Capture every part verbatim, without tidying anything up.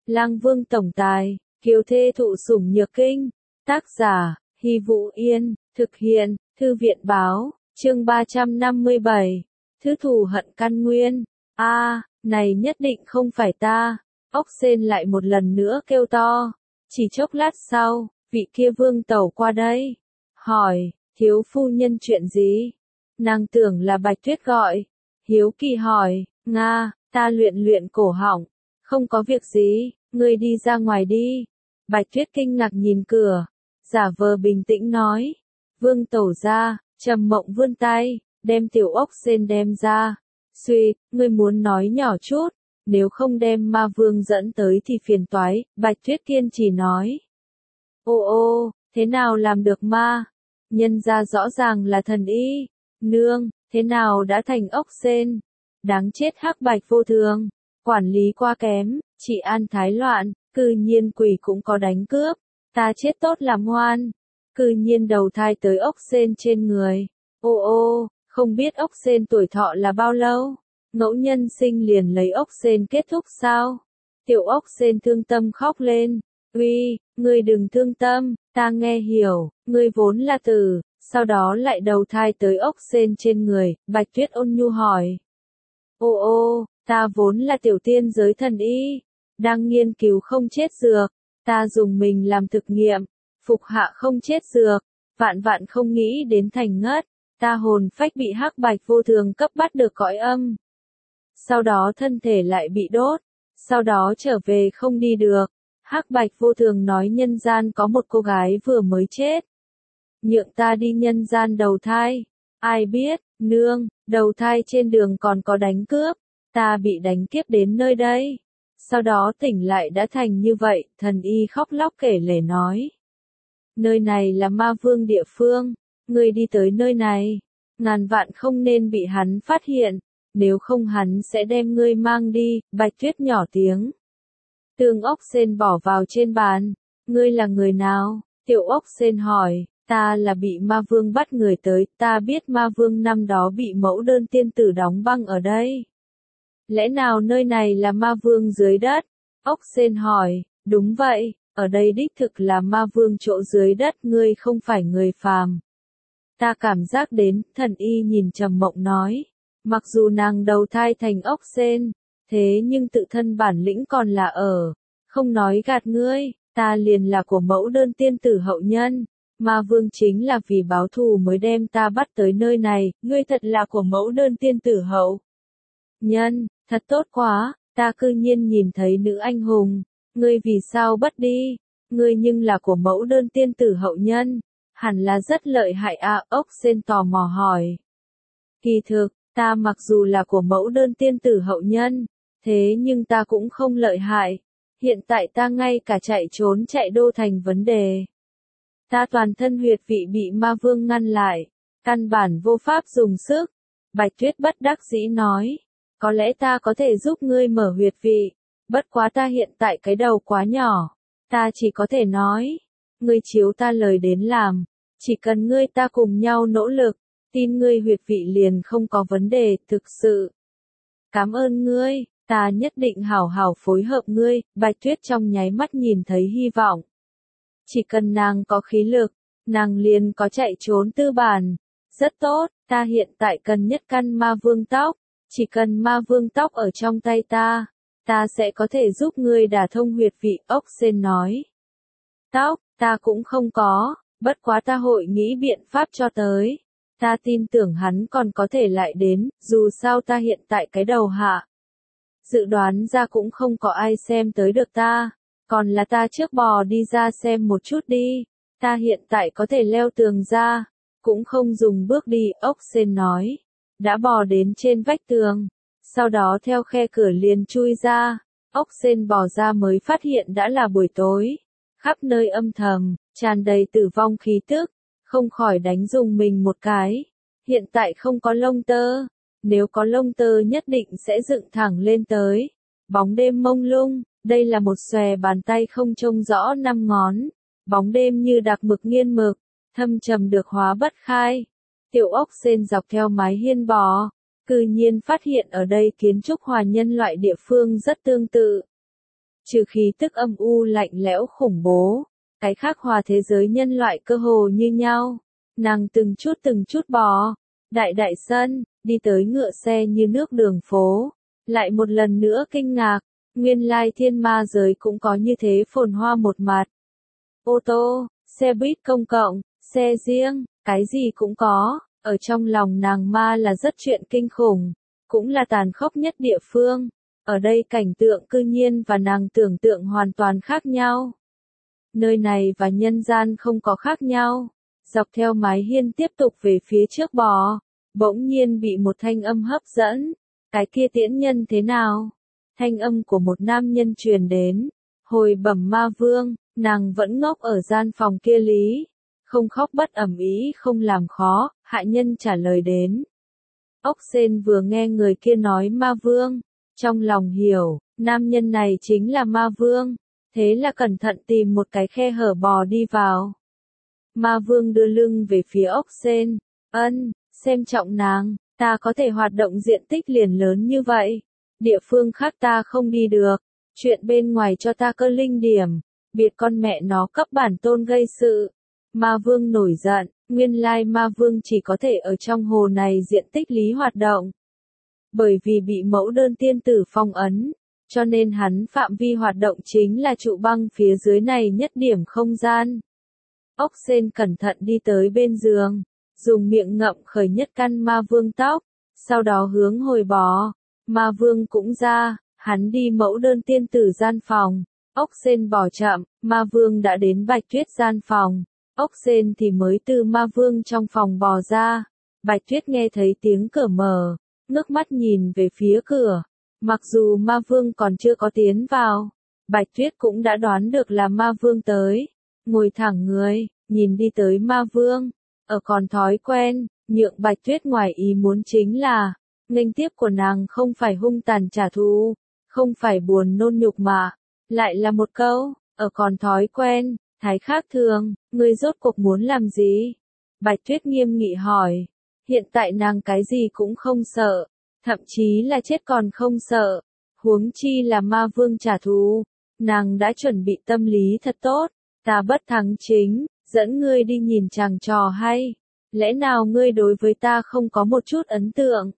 Lang Vương tổng tài, kiều thê thụ sủng nhược kinh. Tác giả, Hy Vũ Yên, thực hiện, Thư viện báo, chương ba trăm năm mươi bảy. Thứ thù hận căn nguyên. A, à, này nhất định không phải ta. Ốc sên lại một lần nữa kêu to. Chỉ chốc lát sau, vị kia vương tẩu qua đây. Hỏi, thiếu phu nhân chuyện gì? Nàng tưởng là Bạch Tuyết gọi. Hiếu kỳ hỏi, Nga, ta luyện luyện cổ họng. Không có việc gì, ngươi đi ra ngoài đi. Bạch Tuyết kinh ngạc nhìn cửa. Giả vờ bình tĩnh nói. Vương tẩu ra, Trầm Mộng vươn tay, đem tiểu ốc sên đem ra. Suy, ngươi muốn nói nhỏ chút. Nếu không đem ma vương dẫn tới thì phiền toái, Bạch Tuyết kiên trì nói. Ô ô, thế nào làm được ma? Nhân ra rõ ràng là thần y. Nương, thế nào đã thành ốc sên? Đáng chết hắc bạch vô thường. Quản lý quá kém, trị an thái loạn, cư nhiên quỷ cũng có đánh cướp. Ta chết tốt làm ngoan. Cư nhiên đầu thai tới ốc sên trên người. Ô ô, không biết ốc sên tuổi thọ là bao lâu? Ngẫu nhân sinh liền lấy ốc sên kết thúc sao? Tiểu ốc sên thương tâm khóc lên. Uy, ngươi đừng thương tâm, ta nghe hiểu, ngươi vốn là tử, sau đó lại đầu thai tới ốc sên trên người. Bạch Tuyết ôn nhu hỏi. Ô ô, ta vốn là tiểu tiên giới thần y, đang nghiên cứu không chết dược, ta dùng mình làm thực nghiệm, phục hạ không chết dược, vạn vạn không nghĩ đến thành ngất, ta hồn phách bị hắc bạch vô thường cấp bắt được cõi âm. Sau đó thân thể lại bị đốt, sau đó trở về không đi được. Hắc bạch vô thường nói nhân gian có một cô gái vừa mới chết. Nhượng ta đi nhân gian đầu thai. Ai biết, nương, đầu thai trên đường còn có đánh cướp. Ta bị đánh kiếp đến nơi đây. Sau đó tỉnh lại đã thành như vậy, thần y khóc lóc kể lể nói. Nơi này là ma vương địa phương. Ngươi đi tới nơi này. Ngàn vạn không nên bị hắn phát hiện. Nếu không hắn sẽ đem ngươi mang đi. Bạch Tuyết nhỏ tiếng. Tương ốc sên bỏ vào trên bàn. Ngươi là người nào? Tiểu ốc sên hỏi. Ta là bị ma vương bắt người tới. Ta biết ma vương năm đó bị mẫu đơn tiên tử đóng băng ở đây. Lẽ nào nơi này là ma vương dưới đất? Ốc sên hỏi. Đúng vậy, ở đây đích thực là ma vương chỗ dưới đất. Ngươi không phải người phàm. Ta cảm giác đến, thần y nhìn Trầm Mộng nói. Mặc dù nàng đầu thai thành ốc sên, thế nhưng tự thân bản lĩnh còn là ở. Không nói gạt ngươi, ta liền là của mẫu đơn tiên tử hậu nhân. Ma vương chính là vì báo thù mới đem ta bắt tới nơi này. Ngươi thật là của mẫu đơn tiên tử hậu nhân, thật tốt quá. Ta cư nhiên nhìn thấy nữ anh hùng. Ngươi vì sao bắt đi? Ngươi nhưng là của mẫu đơn tiên tử hậu nhân. Hẳn là rất lợi hại à. Ốc sên tò mò hỏi. Kỳ thực, ta mặc dù là của mẫu đơn tiên tử hậu nhân, thế nhưng ta cũng không lợi hại. Hiện tại ta ngay cả chạy trốn chạy đô thành vấn đề. Ta toàn thân huyệt vị bị ma vương ngăn lại, căn bản vô pháp dùng sức. Bạch Tuyết bất đắc dĩ nói, có lẽ ta có thể giúp ngươi mở huyệt vị, bất quá ta hiện tại cái đầu quá nhỏ, ta chỉ có thể nói, ngươi chiếu ta lời đến làm, chỉ cần ngươi ta cùng nhau nỗ lực, tin ngươi huyệt vị liền không có vấn đề, thực sự. Cảm ơn ngươi, ta nhất định hảo hảo phối hợp ngươi. Bạch Tuyết trong nháy mắt nhìn thấy hy vọng. Chỉ cần nàng có khí lực, nàng liền có chạy trốn tư bản. Rất tốt, ta hiện tại cần nhất căn ma vương tóc. Chỉ cần ma vương tóc ở trong tay ta, ta sẽ có thể giúp ngươi đả thông huyệt vị. Ốc sên nói. Tóc, ta cũng không có, bất quá ta hội nghĩ biện pháp cho tới. Ta tin tưởng hắn còn có thể lại đến, dù sao ta hiện tại cái đầu hạ. Dự đoán ra cũng không có ai xem tới được ta, còn là ta trước bò đi ra xem một chút đi, ta hiện tại có thể leo tường ra, cũng không dùng bước đi. Ốc sên nói, đã bò đến trên vách tường, sau đó theo khe cửa liền chui ra. Ốc sên bò ra mới phát hiện đã là buổi tối, khắp nơi âm thầm, tràn đầy tử vong khí tức. Không khỏi đánh dùng mình một cái. Hiện tại không có lông tơ. Nếu có lông tơ nhất định sẽ dựng thẳng lên tới. Bóng đêm mông lung. Đây là một xòe bàn tay không trông rõ năm ngón. Bóng đêm như đặc mực nghiên mực. Thâm trầm được hóa bất khai. Tiểu ốc sên dọc theo mái hiên bò. Cư nhiên phát hiện ở đây kiến trúc hòa nhân loại địa phương rất tương tự. trừ khí tức âm u lạnh lẽo khủng bố, cái khác hòa thế giới nhân loại cơ hồ như nhau. Nàng từng chút từng chút bò, đại đại sân, đi tới ngựa xe như nước đường phố, lại một lần nữa kinh ngạc, nguyên lai thiên ma giới cũng có như thế phồn hoa một mặt. Ô tô, xe buýt công cộng, xe riêng, cái gì cũng có, ở trong lòng nàng ma là rất chuyện kinh khủng, cũng là tàn khốc nhất địa phương. Ở đây cảnh tượng cư nhiên và nàng tưởng tượng hoàn toàn khác nhau. Nơi này và nhân gian không có khác nhau. Dọc theo mái hiên tiếp tục về phía trước bò, bỗng nhiên bị một thanh âm hấp dẫn. Cái kia tiễn nhân thế nào? Thanh âm của một nam nhân truyền đến. Hồi bẩm ma vương, nàng vẫn ngốc ở gian phòng kia lý. Không khóc bất ầm ĩ không làm khó, hạ nhân trả lời đến. Ốc Sên vừa nghe người kia nói ma vương, trong lòng hiểu, nam nhân này chính là ma vương, thế là cẩn thận tìm một cái khe hở bò đi vào. Ma vương đưa lưng về phía Ốc Sên, ân, xem trọng nàng, ta có thể hoạt động diện tích liền lớn như vậy, địa phương khác ta không đi được, chuyện bên ngoài cho ta cơ linh điểm, biệt con mẹ nó cấp bản tôn gây sự. Ma vương nổi giận, nguyên lai ma vương chỉ có thể ở trong hồ này diện tích lý hoạt động. Bởi vì bị mẫu đơn tiên tử phong ấn, cho nên hắn phạm vi hoạt động chính là trụ băng phía dưới này nhất điểm không gian. Ốc Sên cẩn thận đi tới bên giường, dùng miệng ngậm khởi nhất căn ma vương tóc, sau đó hướng hồi bò. Ma vương cũng ra, hắn đi mẫu đơn tiên tử gian phòng. Ốc Sên bỏ chậm, ma vương đã đến Bạch Tuyết gian phòng. Ốc Sên thì mới từ ma vương trong phòng bò ra. Bạch Tuyết nghe thấy tiếng cửa mở, ngước mắt nhìn về phía cửa. Mặc dù ma vương còn chưa có tiến vào, Bạch Tuyết cũng đã đoán được là ma vương tới. Ngồi thẳng người, nhìn đi tới ma vương. Ở còn thói quen, nhượng Bạch Tuyết ngoài ý muốn chính là, nghênh tiếp của nàng không phải hung tàn trả thù, không phải buồn nôn nhục mà, lại là một câu, ở còn thói quen, thái khác thường, ngươi rốt cuộc muốn làm gì? Bạch Tuyết nghiêm nghị hỏi, hiện tại nàng cái gì cũng không sợ, thậm chí là chết còn không sợ, huống chi là ma vương trả thù, nàng đã chuẩn bị tâm lý thật tốt, ta bất thắng chính, dẫn ngươi đi nhìn chàng trò hay, lẽ nào ngươi đối với ta không có một chút ấn tượng?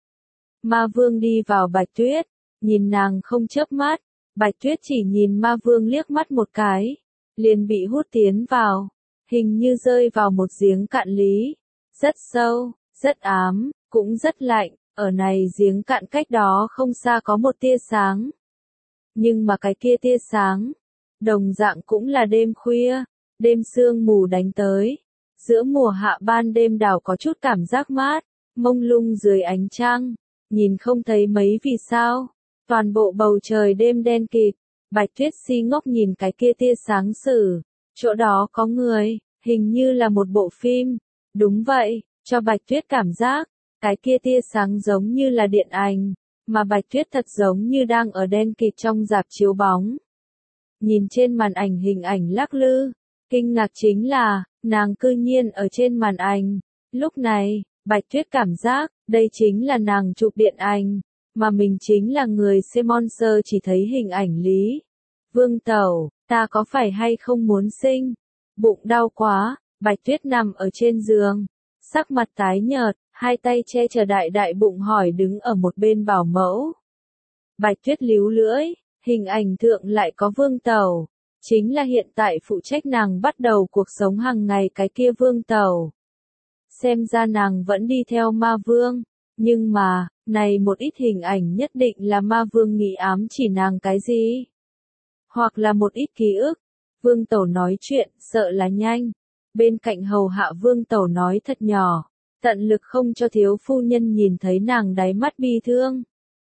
Ma vương đi vào Bạch Tuyết, nhìn nàng không chớp mắt, Bạch Tuyết chỉ nhìn ma vương liếc mắt một cái, liền bị hút tiến vào, hình như rơi vào một giếng cạn lý, rất sâu, rất ám, cũng rất lạnh, ở này giếng cạn cách đó không xa có một tia sáng. Nhưng mà cái kia tia sáng, đồng dạng cũng là đêm khuya, đêm sương mù đánh tới, giữa mùa hạ ban đêm đảo có chút cảm giác mát, mông lung dưới ánh trăng, nhìn không thấy mấy vì sao, toàn bộ bầu trời đêm đen kịt. Bạch Tuyết si ngốc nhìn cái kia tia sáng sử, chỗ đó có người, hình như là một bộ phim, đúng vậy, cho Bạch Tuyết cảm giác, cái kia tia sáng giống như là điện ảnh, mà Bạch Tuyết thật giống như đang ở đen kịt trong rạp chiếu bóng. Nhìn trên màn ảnh hình ảnh lắc lư, kinh ngạc chính là, nàng cư nhiên ở trên màn ảnh, lúc này, Bạch Tuyết cảm giác, đây chính là nàng chụp điện ảnh. Mà mình chính là người xem monster chỉ thấy hình ảnh lý. Vương Tẩu, ta có phải hay không muốn sinh? Bụng đau quá, Bạch Tuyết nằm ở trên giường, sắc mặt tái nhợt, hai tay che chở đại đại bụng hỏi đứng ở một bên bảo mẫu. Bạch Tuyết líu lưỡi, hình ảnh thượng lại có Vương Tẩu, chính là hiện tại phụ trách nàng bắt đầu cuộc sống hàng ngày cái kia Vương Tẩu. Xem ra nàng vẫn đi theo ma vương, nhưng mà, này một ít hình ảnh nhất định là ma vương nghĩ ám chỉ nàng cái gì? Hoặc là một ít ký ức. Vương Tẩu nói chuyện, sợ là nhanh. Bên cạnh hầu hạ Vương Tẩu nói thật nhỏ, tận lực không cho thiếu phu nhân nhìn thấy nàng đáy mắt bi thương.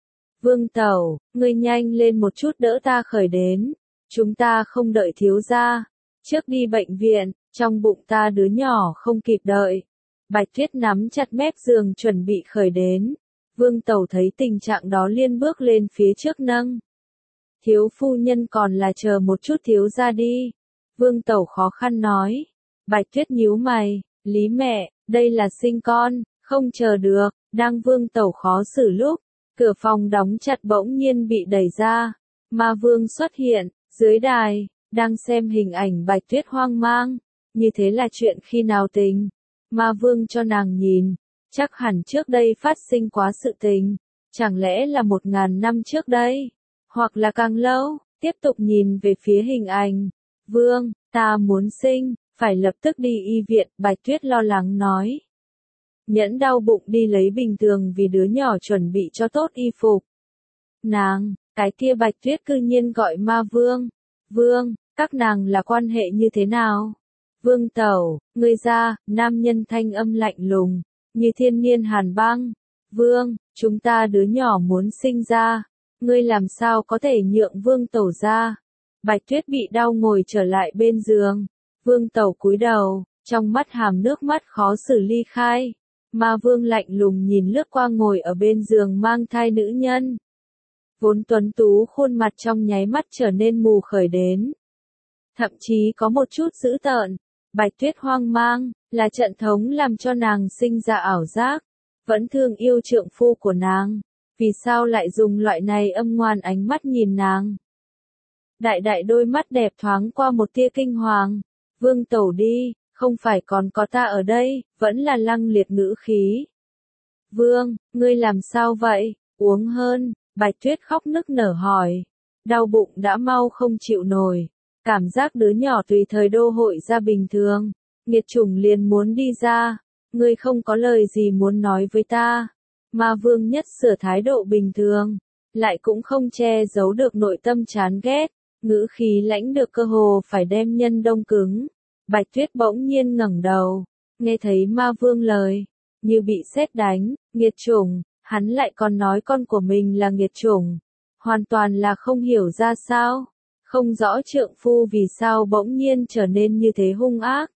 Vương Tẩu, ngươi nhanh lên một chút đỡ ta khởi đến. Chúng ta không đợi thiếu gia. Trước đi bệnh viện, trong bụng ta đứa nhỏ không kịp đợi. Bạch Tuyết nắm chặt mép giường chuẩn bị khởi đến. Vương Tẩu thấy tình trạng đó liên bước lên phía trước nâng. Thiếu phu nhân còn là chờ một chút thiếu ra đi. Vương Tẩu khó khăn nói. Bạch Tuyết nhíu mày, Lý mẹ, đây là sinh con, không chờ được. Đang Vương Tẩu khó xử lúc, cửa phòng đóng chặt bỗng nhiên bị đẩy ra. Ma vương xuất hiện, dưới đài, đang xem hình ảnh Bạch Tuyết hoang mang, như thế là chuyện khi nào tình. Ma vương cho nàng nhìn, chắc hẳn trước đây phát sinh quá sự tình, chẳng lẽ là một ngàn năm trước đây, hoặc là càng lâu, tiếp tục nhìn về phía hình ảnh. Vương, ta muốn sinh, phải lập tức đi y viện, Bạch Tuyết lo lắng nói. Nhẫn đau bụng đi lấy bình thường vì đứa nhỏ chuẩn bị cho tốt y phục. Nàng, cái kia Bạch Tuyết cư nhiên gọi ma vương. Vương, các nàng là quan hệ như thế nào? Vương tẩu, ngươi ra, nam nhân thanh âm lạnh lùng, như thiên niên hàn băng. Vương, chúng ta đứa nhỏ muốn sinh ra, ngươi làm sao có thể nhượng vương tẩu ra? Bạch Tuyết bị đau ngồi trở lại bên giường. Vương tẩu cúi đầu, trong mắt hàm nước mắt khó xử ly khai. Ma vương lạnh lùng nhìn lướt qua ngồi ở bên giường mang thai nữ nhân. Vốn tuấn tú khuôn mặt trong nháy mắt trở nên mù khởi đến. Thậm chí có một chút dữ tợn. Bạch Tuyết hoang mang, là trận thống làm cho nàng sinh ra ảo giác. Vẫn thương yêu trượng phu của nàng. Vì sao lại dùng loại này âm ngoan ánh mắt nhìn nàng? Đại đại đôi mắt đẹp thoáng qua một tia kinh hoàng. Vương tẩu đi, không phải còn có ta ở đây, vẫn là lăng liệt ngữ khí. Vương, ngươi làm sao vậy, uống hơn, Bạch Tuyết khóc nức nở hỏi. Đau bụng đã mau không chịu nổi, cảm giác đứa nhỏ tùy thời đô hội ra bình thường, nghiệt chủng liền muốn đi ra, ngươi không có lời gì muốn nói với ta. Ma vương nhất sửa thái độ bình thường, lại cũng không che giấu được nội tâm chán ghét, ngữ khí lãnh được cơ hồ phải đem nhân đông cứng. Bạch Tuyết bỗng nhiên ngẩng đầu, nghe thấy ma vương lời, như bị sét đánh, nghiệt chủng, hắn lại còn nói con của mình là nghiệt chủng, hoàn toàn là không hiểu ra sao, không rõ trượng phu vì sao bỗng nhiên trở nên như thế hung ác.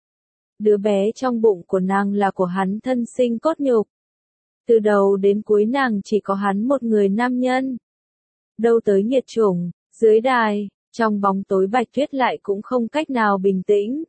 Đứa bé trong bụng của nàng là của hắn thân sinh cốt nhục. Từ đầu đến cuối nàng chỉ có hắn một người nam nhân. Đâu tới nghiệt chủng, dưới đài, trong bóng tối Bạch Tuyết lại cũng không cách nào bình tĩnh.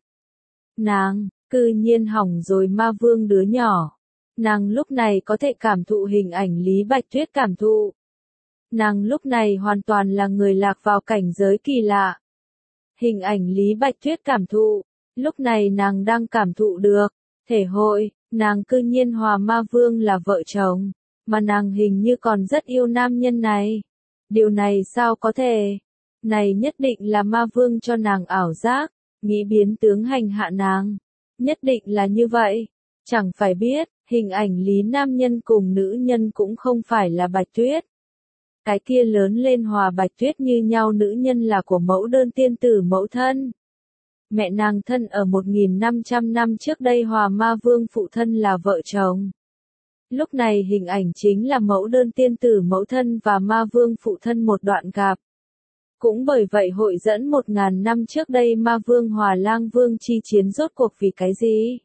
Nàng, cư nhiên hỏng rồi ma vương đứa nhỏ. Nàng lúc này có thể cảm thụ hình ảnh Lý Bạch Tuyết cảm thụ. Nàng lúc này hoàn toàn là người lạc vào cảnh giới kỳ lạ. Hình ảnh Lý Bạch Tuyết cảm thụ, lúc này nàng đang cảm thụ được, thể hội, nàng cư nhiên hòa ma vương là vợ chồng, mà nàng hình như còn rất yêu nam nhân này. Điều này sao có thể? Này nhất định là ma vương cho nàng ảo giác, nghĩ biến tướng hành hạ nàng. Nhất định là như vậy. Chẳng phải biết, hình ảnh Lý nam nhân cùng nữ nhân cũng không phải là Bạch Tuyết. Cái kia lớn lên hòa Bạch Tuyết như nhau nữ nhân là của mẫu đơn tiên tử mẫu thân. Mẹ nàng thân ở một nghìn năm trăm năm trước đây hòa ma vương phụ thân là vợ chồng. Lúc này hình ảnh chính là mẫu đơn tiên tử mẫu thân và ma vương phụ thân một đoạn gặp. Cũng bởi vậy hội dẫn một ngàn năm trước đây ma vương hòa lang vương chi chiến rốt cuộc vì cái gì?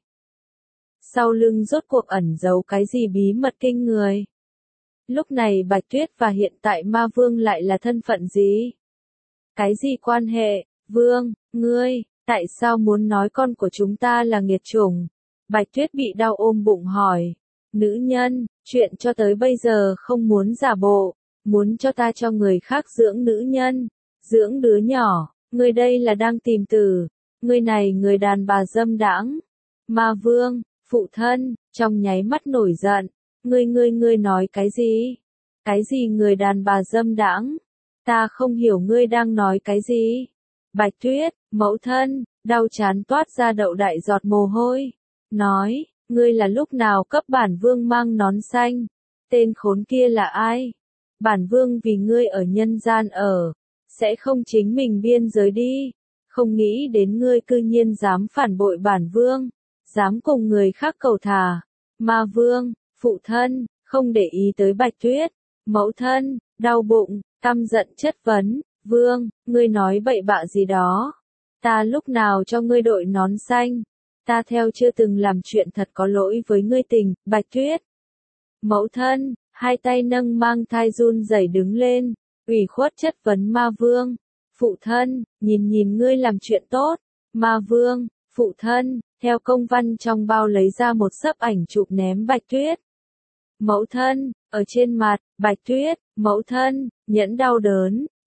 Sau lưng rốt cuộc ẩn giấu cái gì bí mật kinh người? Lúc này Bạch Tuyết và hiện tại ma vương lại là thân phận gì? Cái gì quan hệ? Vương, ngươi, tại sao muốn nói con của chúng ta là nghiệt chủng? Bạch Tuyết bị đau ôm bụng hỏi. Nữ nhân, chuyện cho tới bây giờ không muốn giả bộ, muốn cho ta cho người khác dưỡng nữ nhân, dưỡng đứa nhỏ, ngươi đây là đang tìm tử, ngươi này người đàn bà dâm đãng. Ma vương, phụ thân, trong nháy mắt nổi giận, ngươi ngươi ngươi nói cái gì? Cái gì người đàn bà dâm đãng? Ta không hiểu ngươi đang nói cái gì? Bạch Tuyết, mẫu thân, đau chán toát ra đậu đại giọt mồ hôi, nói, ngươi là lúc nào cấp bản vương mang nón xanh? Tên khốn kia là ai? Bản vương vì ngươi ở nhân gian ở, sẽ không chính mình biên giới đi, không nghĩ đến ngươi cư nhiên dám phản bội bản vương, dám cùng người khác cầu thả. Ma vương, phụ thân, không để ý tới Bạch Tuyết, mẫu thân, đau bụng, căm giận chất vấn, vương, ngươi nói bậy bạ gì đó, ta lúc nào cho ngươi đội nón xanh, ta theo chưa từng làm chuyện thật có lỗi với ngươi tình. Bạch Tuyết, mẫu thân, hai tay nâng mang thai run rẩy đứng lên, ủy khuất chất vấn ma vương, phụ thân, nhìn nhìn ngươi làm chuyện tốt. Ma vương, phụ thân, theo công văn trong bao lấy ra một sấp ảnh chụp ném Bạch Tuyết. Mẫu thân, ở trên mặt, Bạch Tuyết, mẫu thân, nhẫn đau đớn,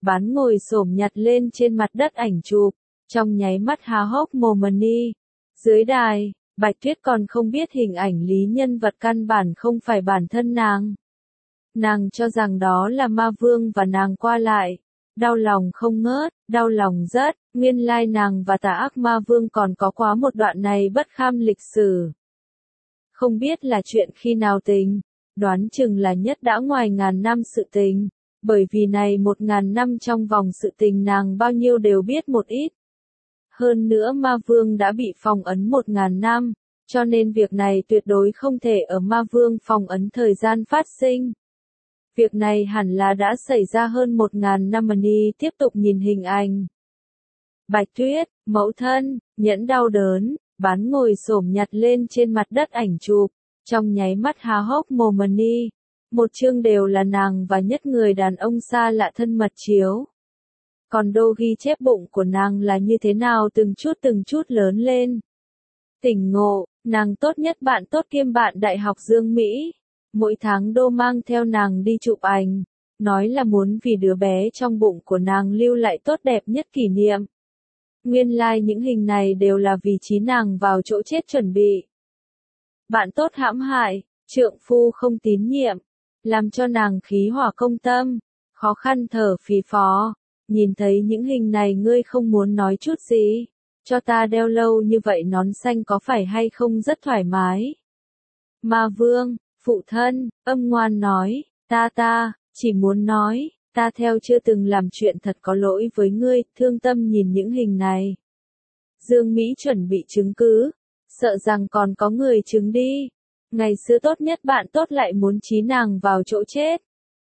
Bán ngồi xổm nhặt lên trên mặt đất ảnh chụp, trong nháy mắt há hốc mồm ni. Dưới đài, Bạch Tuyết còn không biết hình ảnh lý nhân vật căn bản không phải bản thân nàng. Nàng cho rằng đó là ma vương và nàng qua lại. Đau lòng không ngớt, đau lòng rất, nguyên lai nàng và tà ác ma vương còn có quá một đoạn này bất kham lịch sử. Không biết là chuyện khi nào tình, đoán chừng là nhất đã ngoài ngàn năm sự tình, bởi vì này một ngàn năm trong vòng sự tình nàng bao nhiêu đều biết một ít. Hơn nữa ma vương đã bị phong ấn một ngàn năm, cho nên việc này tuyệt đối không thể ở ma vương phong ấn thời gian phát sinh. Việc này hẳn là đã xảy ra hơn một ngàn năm. Ni tiếp tục nhìn hình ảnh. Bạch Tuyết, mẫu thân, nhẫn đau đớn, bán ngồi xổm nhặt lên trên mặt đất ảnh chụp, trong nháy mắt há hốc mồm. Ni, một chương đều là nàng và nhất người đàn ông xa lạ thân mật chiếu. Còn đô ghi chép bụng của nàng là như thế nào từng chút từng chút lớn lên. Tỉnh ngộ, nàng tốt nhất bạn tốt kiêm bạn đại học Dương Mỹ. Mỗi tháng đô mang theo nàng đi chụp ảnh, nói là muốn vì đứa bé trong bụng của nàng lưu lại tốt đẹp nhất kỷ niệm. Nguyên lai like những hình này đều là vị trí nàng vào chỗ chết chuẩn bị. Bạn tốt hãm hại, trượng phu không tín nhiệm, làm cho nàng khí hỏa công tâm, khó khăn thở phì phò. Nhìn thấy những hình này ngươi không muốn nói chút gì, cho ta đeo lâu như vậy nón xanh có phải hay không rất thoải mái. Ma vương, phụ thân, âm ngoan nói, ta ta, chỉ muốn nói, ta theo chưa từng làm chuyện thật có lỗi với ngươi, thương tâm nhìn những hình này. Dương Mỹ chuẩn bị chứng cứ, sợ rằng còn có người chứng đi. Ngày xưa tốt nhất bạn tốt lại muốn trí nàng vào chỗ chết.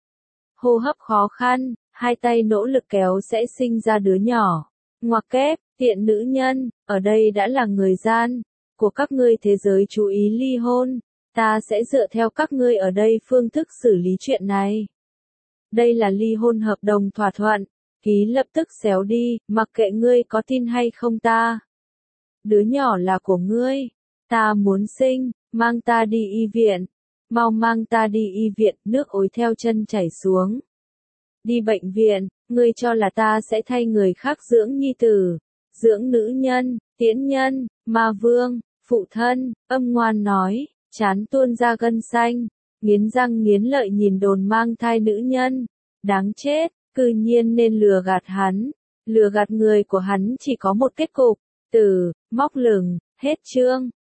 Hô hấp khó khăn, hai tay nỗ lực kéo sẽ sinh ra đứa nhỏ. Ngoặc kép, tiện nữ nhân, ở đây đã là người gian của các ngươi thế giới chú ý ly hôn. Ta sẽ dựa theo các ngươi ở đây phương thức xử lý chuyện này. Đây là ly hôn hợp đồng thỏa thuận, ký lập tức xéo đi, mặc kệ ngươi có tin hay không ta. Đứa nhỏ là của ngươi, ta muốn sinh, mang ta đi y viện, mau mang ta đi y viện, nước ối theo chân chảy xuống. Đi bệnh viện, ngươi cho là ta sẽ thay người khác dưỡng nhi tử, dưỡng nữ nhân, tiễn nhân, ma vương, phụ thân, âm ngoan nói. Chán tuôn ra gân xanh, nghiến răng nghiến lợi nhìn đồn mang thai nữ nhân, đáng chết, cư nhiên nên lừa gạt hắn, lừa gạt người của hắn chỉ có một kết cục, tử, móc lửng, hết chương.